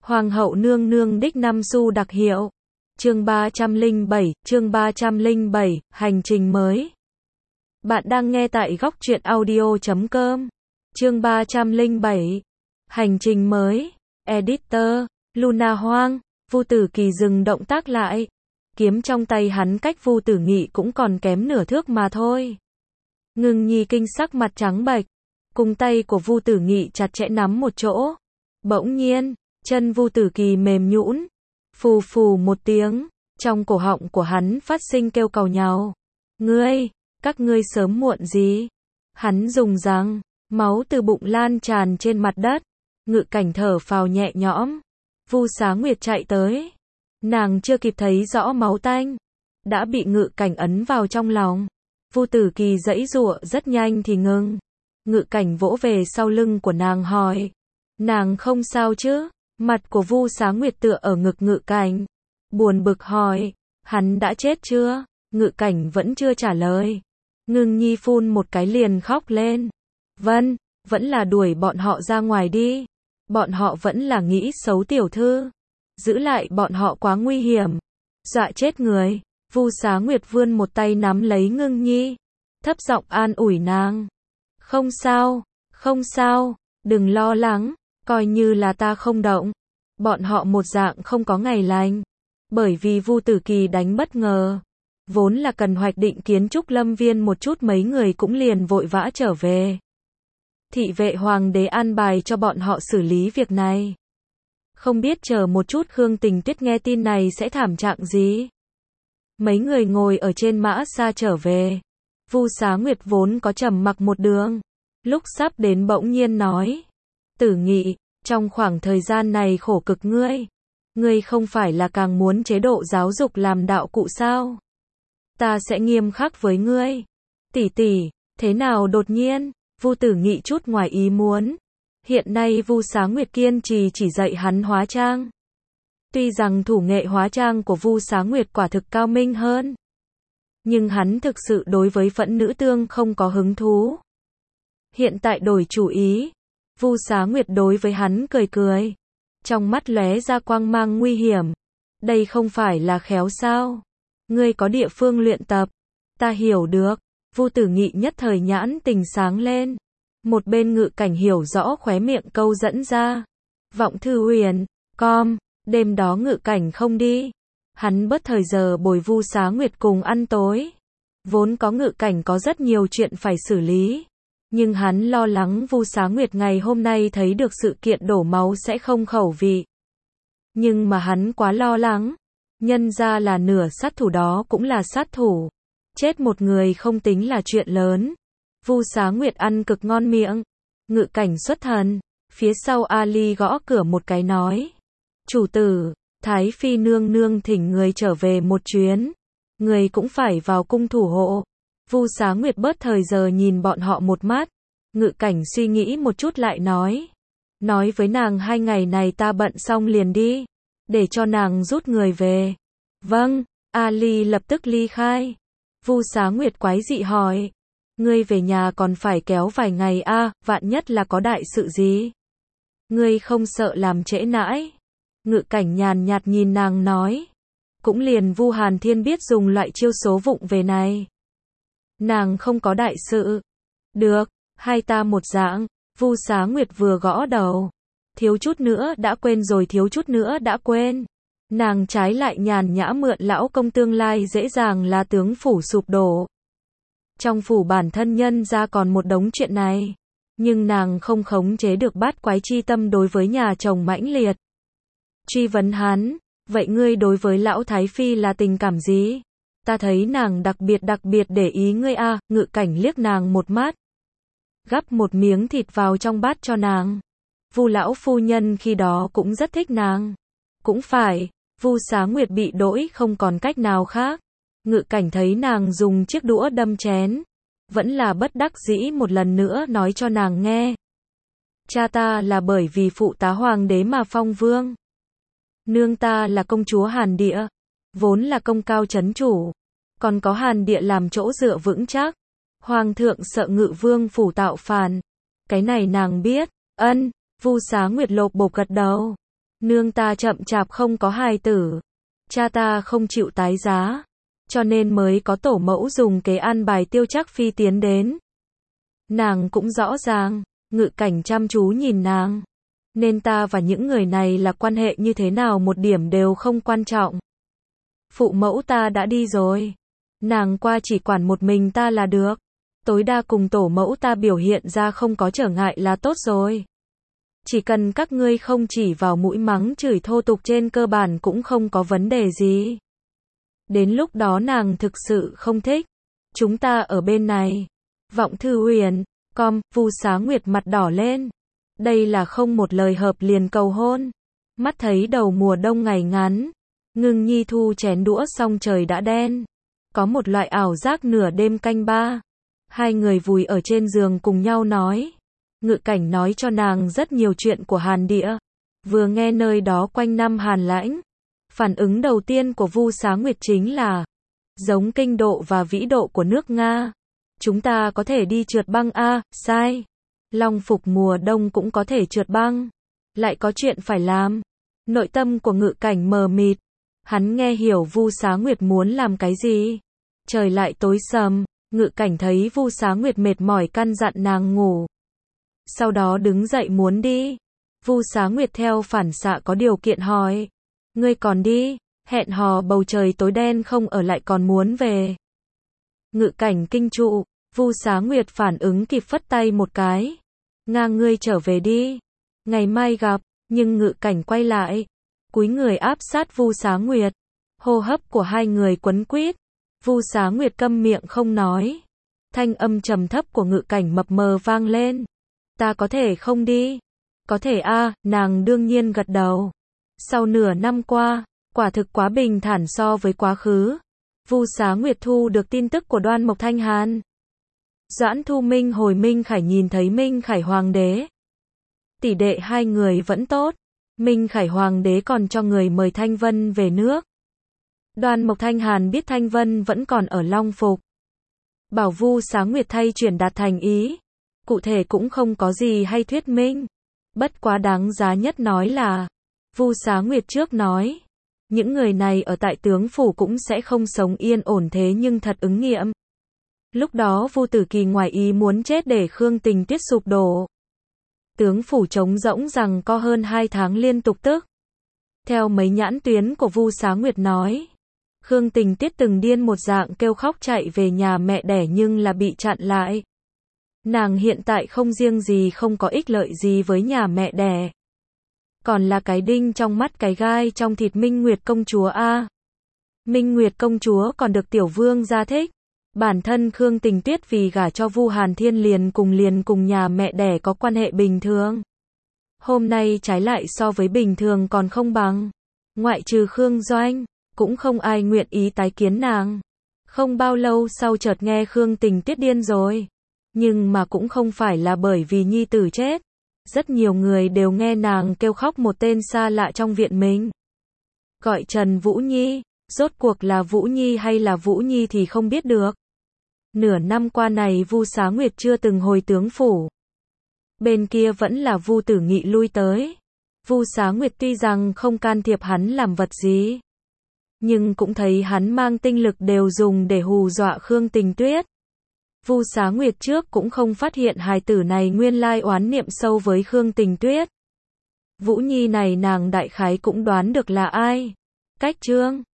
Hoàng hậu nương nương đích năm xu đặc hiệu. Chương 307, hành trình mới. Bạn đang nghe tại góc truyện audio.com. Chương 307, hành trình mới. Editor, Luna Hoang. Vu Tử Kỳ dừng động tác lại. Kiếm trong tay hắn cách Vu Tử Nghị cũng còn kém nửa thước mà thôi. Ngưng Nhi kinh sắc mặt trắng bệch, cùng tay của Vu Tử Nghị chặt chẽ nắm một chỗ. Bỗng nhiên, chân Vu Tử Kỳ mềm nhũn, phù phù một tiếng, trong cổ họng của hắn phát sinh kêu càu nhàu. Các ngươi sớm muộn gì? Hắn dùng răng, máu từ bụng lan tràn trên mặt đất. Ngự Cảnh thở phào nhẹ nhõm. Vu Xá Nguyệt chạy tới. Nàng chưa kịp thấy rõ máu tanh, đã bị Ngự Cảnh ấn vào trong lòng. Vu Tử Kỳ giãy giụa rất nhanh thì ngừng. Ngự Cảnh vỗ về sau lưng của nàng hỏi. Nàng không sao chứ? Mặt của Vu Xá Nguyệt tựa ở ngực Ngự Cảnh, buồn bực hỏi. Hắn đã chết chưa? Ngự Cảnh vẫn chưa trả lời. Ngưng Nhi phun một cái liền khóc lên. Vân, vẫn là đuổi bọn họ ra ngoài đi. Bọn họ vẫn là nghĩ xấu tiểu thư. Giữ lại bọn họ quá nguy hiểm. Dọa chết người. Vu Xá Nguyệt vươn một tay nắm lấy Ngưng Nhi, thấp giọng an ủi nàng. Không sao, không sao, đừng lo lắng, coi như là ta không động. Bọn họ một dạng không có ngày lành. Bởi vì Vu Tử Kỳ đánh bất ngờ, vốn là cần hoạch định kiến trúc lâm viên một chút, mấy người cũng liền vội vã trở về. Thị vệ hoàng đế an bài cho bọn họ xử lý việc này. Không biết chờ một chút Khương Tình Tuyết nghe tin này sẽ thảm trạng gì. Mấy người ngồi ở trên mã xa trở về. Vu Xá Nguyệt vốn có trầm mặc một đường, lúc sắp đến bỗng nhiên nói. Tử Nghị, trong khoảng thời gian này khổ cực ngươi không phải là càng muốn chế độ giáo dục làm đạo cụ sao? Ta sẽ nghiêm khắc với ngươi. Tỷ tỷ, thế nào đột nhiên? Vu Tử Nghị chút ngoài ý muốn. Hiện nay Vu Xá Nguyệt kiên trì chỉ dạy hắn hóa trang. Tuy rằng thủ nghệ hóa trang của Vu Xá Nguyệt quả thực cao minh hơn, nhưng hắn thực sự đối với Phẫn Nữ Tương không có hứng thú. Hiện tại đổi chủ ý. Vu Xá Nguyệt đối với hắn cười cười, trong mắt lóe ra quang mang nguy hiểm. Đây không phải là khéo sao? Ngươi có địa phương luyện tập. Ta hiểu được. Vu Tử Nghị nhất thời nhãn tình sáng lên. Một bên Ngự Cảnh hiểu rõ khóe miệng câu dẫn ra. Vọng Thư Huyền, đêm đó Ngự Cảnh không đi. Hắn bất thời giờ bồi Vu Xá Nguyệt cùng ăn tối. Vốn có Ngự Cảnh có rất nhiều chuyện phải xử lý, nhưng hắn lo lắng Vu Xá Nguyệt ngày hôm nay thấy được sự kiện đổ máu sẽ không khẩu vị. Nhưng mà hắn quá lo lắng. Nhân ra là nửa sát thủ đó cũng là sát thủ. Chết một người không tính là chuyện lớn. Vu Xá Nguyệt ăn cực ngon miệng. Ngự Cảnh xuất thần. Phía sau Ali gõ cửa một cái nói. Chủ tử, Thái Phi nương nương thỉnh người trở về một chuyến. Người cũng phải vào cung thủ hộ. Vu Xá Nguyệt bớt thời giờ nhìn bọn họ một mắt. Ngự Cảnh suy nghĩ một chút lại nói. Nói với nàng 2 ngày này ta bận xong liền đi. Để cho nàng rút người về. Vâng, Ali lập tức ly khai. Vu Xá Nguyệt quái dị hỏi. Ngươi về nhà còn phải kéo vài ngày vạn nhất là có đại sự gì. Ngươi không sợ làm trễ nãi. Ngự Cảnh nhàn nhạt nhìn nàng nói. Cũng liền Vu Hàn Thiên biết dùng loại chiêu số vụng về này. Nàng không có đại sự. Được, hai ta một dạng. Vu Xá Nguyệt vừa gõ đầu. Thiếu chút nữa đã quên rồi, thiếu chút nữa đã quên. Nàng trái lại nhàn nhã mượn lão công tương lai dễ dàng là tướng phủ sụp đổ. Trong phủ bản thân nhân ra còn một đống chuyện này. Nhưng nàng không khống chế được bát quái chi tâm đối với nhà chồng mãnh liệt. Truy vấn hắn, vậy ngươi đối với lão Thái Phi là tình cảm gì? Ta thấy nàng đặc biệt để ý ngươi Ngự Cảnh liếc nàng một mắt. Gắp một miếng thịt vào trong bát cho nàng. Vu lão phu nhân khi đó cũng rất thích nàng. Cũng phải, Vu Xá Nguyệt bị đỗi không còn cách nào khác. Ngự Cảnh thấy nàng dùng chiếc đũa đâm chén, vẫn là bất đắc dĩ một lần nữa nói cho nàng nghe. Cha ta là bởi vì phụ tá hoàng đế mà phong vương. Nương ta là công chúa Hàn Địa, vốn là công cao chấn chủ, còn có Hàn Địa làm chỗ dựa vững chắc. Hoàng thượng sợ Ngự vương phủ tạo phản. Cái này nàng biết. Vu Xá Nguyệt lộp bộp gật đầu. Nương ta chậm chạp không có hài tử. Cha ta không chịu tái giá. Cho nên mới có tổ mẫu dùng kế an bài Tiêu Trác Phi tiến đến. Nàng cũng rõ ràng, Ngự Cảnh chăm chú nhìn nàng. Nên ta và những người này là quan hệ như thế nào một điểm đều không quan trọng. Phụ mẫu ta đã đi rồi. Nàng qua chỉ quản một mình ta là được. Tối đa cùng tổ mẫu ta biểu hiện ra không có trở ngại là tốt rồi. Chỉ cần các ngươi không chỉ vào mũi mắng chửi thô tục trên cơ bản cũng không có vấn đề gì. Đến lúc đó nàng thực sự không thích. Chúng ta ở bên này. Vọng Thư Huyền, Vu Xá Nguyệt mặt đỏ lên. Đây là không một lời hợp liền cầu hôn. Mắt thấy đầu mùa đông ngày ngắn. Ngưng Nhi thu chén đũa xong trời đã đen. Có một loại ảo giác nửa đêm canh ba. Hai người vùi ở trên giường cùng nhau nói. Ngự Cảnh nói cho nàng rất nhiều chuyện của Hàn Địa. Vừa nghe nơi đó quanh năm hàn lãnh. Phản ứng đầu tiên của Vu Xá Nguyệt chính là giống kinh độ và vĩ độ của nước Nga. Chúng ta có thể đi trượt băng a, sai. Long phục mùa đông cũng có thể trượt băng. Lại có chuyện phải làm. Nội tâm của Ngự Cảnh mờ mịt. Hắn nghe hiểu Vu Xá Nguyệt muốn làm cái gì. Trời lại tối sầm, Ngự Cảnh thấy Vu Xá Nguyệt mệt mỏi căn dặn nàng ngủ. Sau đó đứng dậy muốn đi. Vu Xá Nguyệt theo phản xạ có điều kiện hỏi. Ngươi còn đi, hẹn hò bầu trời tối đen không ở lại còn muốn về. Ngự Cảnh kinh trụ, Vu Xá Nguyệt phản ứng kịp phất tay một cái. Ngang ngươi trở về đi. Ngày mai gặp, nhưng Ngự Cảnh quay lại. Cúi người áp sát Vu Xá Nguyệt. Hô hấp của hai người quấn quýt. Vu Xá Nguyệt câm miệng không nói. Thanh âm trầm thấp của Ngự Cảnh mập mờ vang lên. Ta có thể không đi. Có thể a, nàng đương nhiên gật đầu. Sau nửa năm qua, quả thực quá bình thản so với quá khứ. Vu Xá Nguyệt thu được tin tức của Đoan Mộc Thanh Hàn. Doãn Thu Minh hồi Minh Khải nhìn thấy Minh Khải Hoàng đế. Tỷ đệ hai người vẫn tốt. Minh Khải Hoàng đế còn cho người mời Thanh Vân về nước. Đoan Mộc Thanh Hàn biết Thanh Vân vẫn còn ở Long Phục. Bảo Vu Xá Nguyệt thay truyền đạt thành ý. Cụ thể cũng không có gì hay thuyết minh. Bất quá đáng giá nhất nói là Vu Xá Nguyệt trước nói. Những người này ở tại tướng phủ cũng sẽ không sống yên ổn thế nhưng thật ứng nghiệm. Lúc đó Vu Tử Kỳ ngoài ý muốn chết để Khương Tình Tuyết sụp đổ. Tướng phủ trống rỗng rằng có hơn 2 tháng liên tục tức. Theo mấy nhãn tuyến của Vu Xá Nguyệt nói. Khương Tình Tuyết từng điên một dạng kêu khóc chạy về nhà mẹ đẻ nhưng là bị chặn lại. Nàng hiện tại không riêng gì không có ích lợi gì với nhà mẹ đẻ. Còn là cái đinh trong mắt cái gai trong thịt Minh Nguyệt công chúa a. Minh Nguyệt công chúa còn được tiểu vương gia thích. Bản thân Khương Tình Tuyết vì gả cho Vu Hàn Thiên liền cùng nhà mẹ đẻ có quan hệ bình thường. Hôm nay trái lại so với bình thường còn không bằng. Ngoại trừ Khương Doanh, cũng không ai nguyện ý tái kiến nàng. Không bao lâu sau chợt nghe Khương Tình Tuyết điên rồi. Nhưng mà cũng không phải là bởi vì nhi tử chết. Rất nhiều người đều nghe nàng kêu khóc một tên xa lạ trong viện mình. Gọi Trần Vũ Nhi, rốt cuộc là Vũ Nhi hay là Vũ Nhi thì không biết được. Nửa năm qua này Vu Xá Nguyệt chưa từng hồi tướng phủ. Bên kia vẫn là Vu Tử Nghị lui tới. Vu Xá Nguyệt tuy rằng không can thiệp hắn làm vật gì, nhưng cũng thấy hắn mang tinh lực đều dùng để hù dọa Khương Tình Tuyết. Vu Xá Nguyệt trước cũng không phát hiện hài tử này nguyên lai oán niệm sâu với Khương Tình Tuyết. Vũ Nhi này nàng đại khái cũng đoán được là ai. Cách chương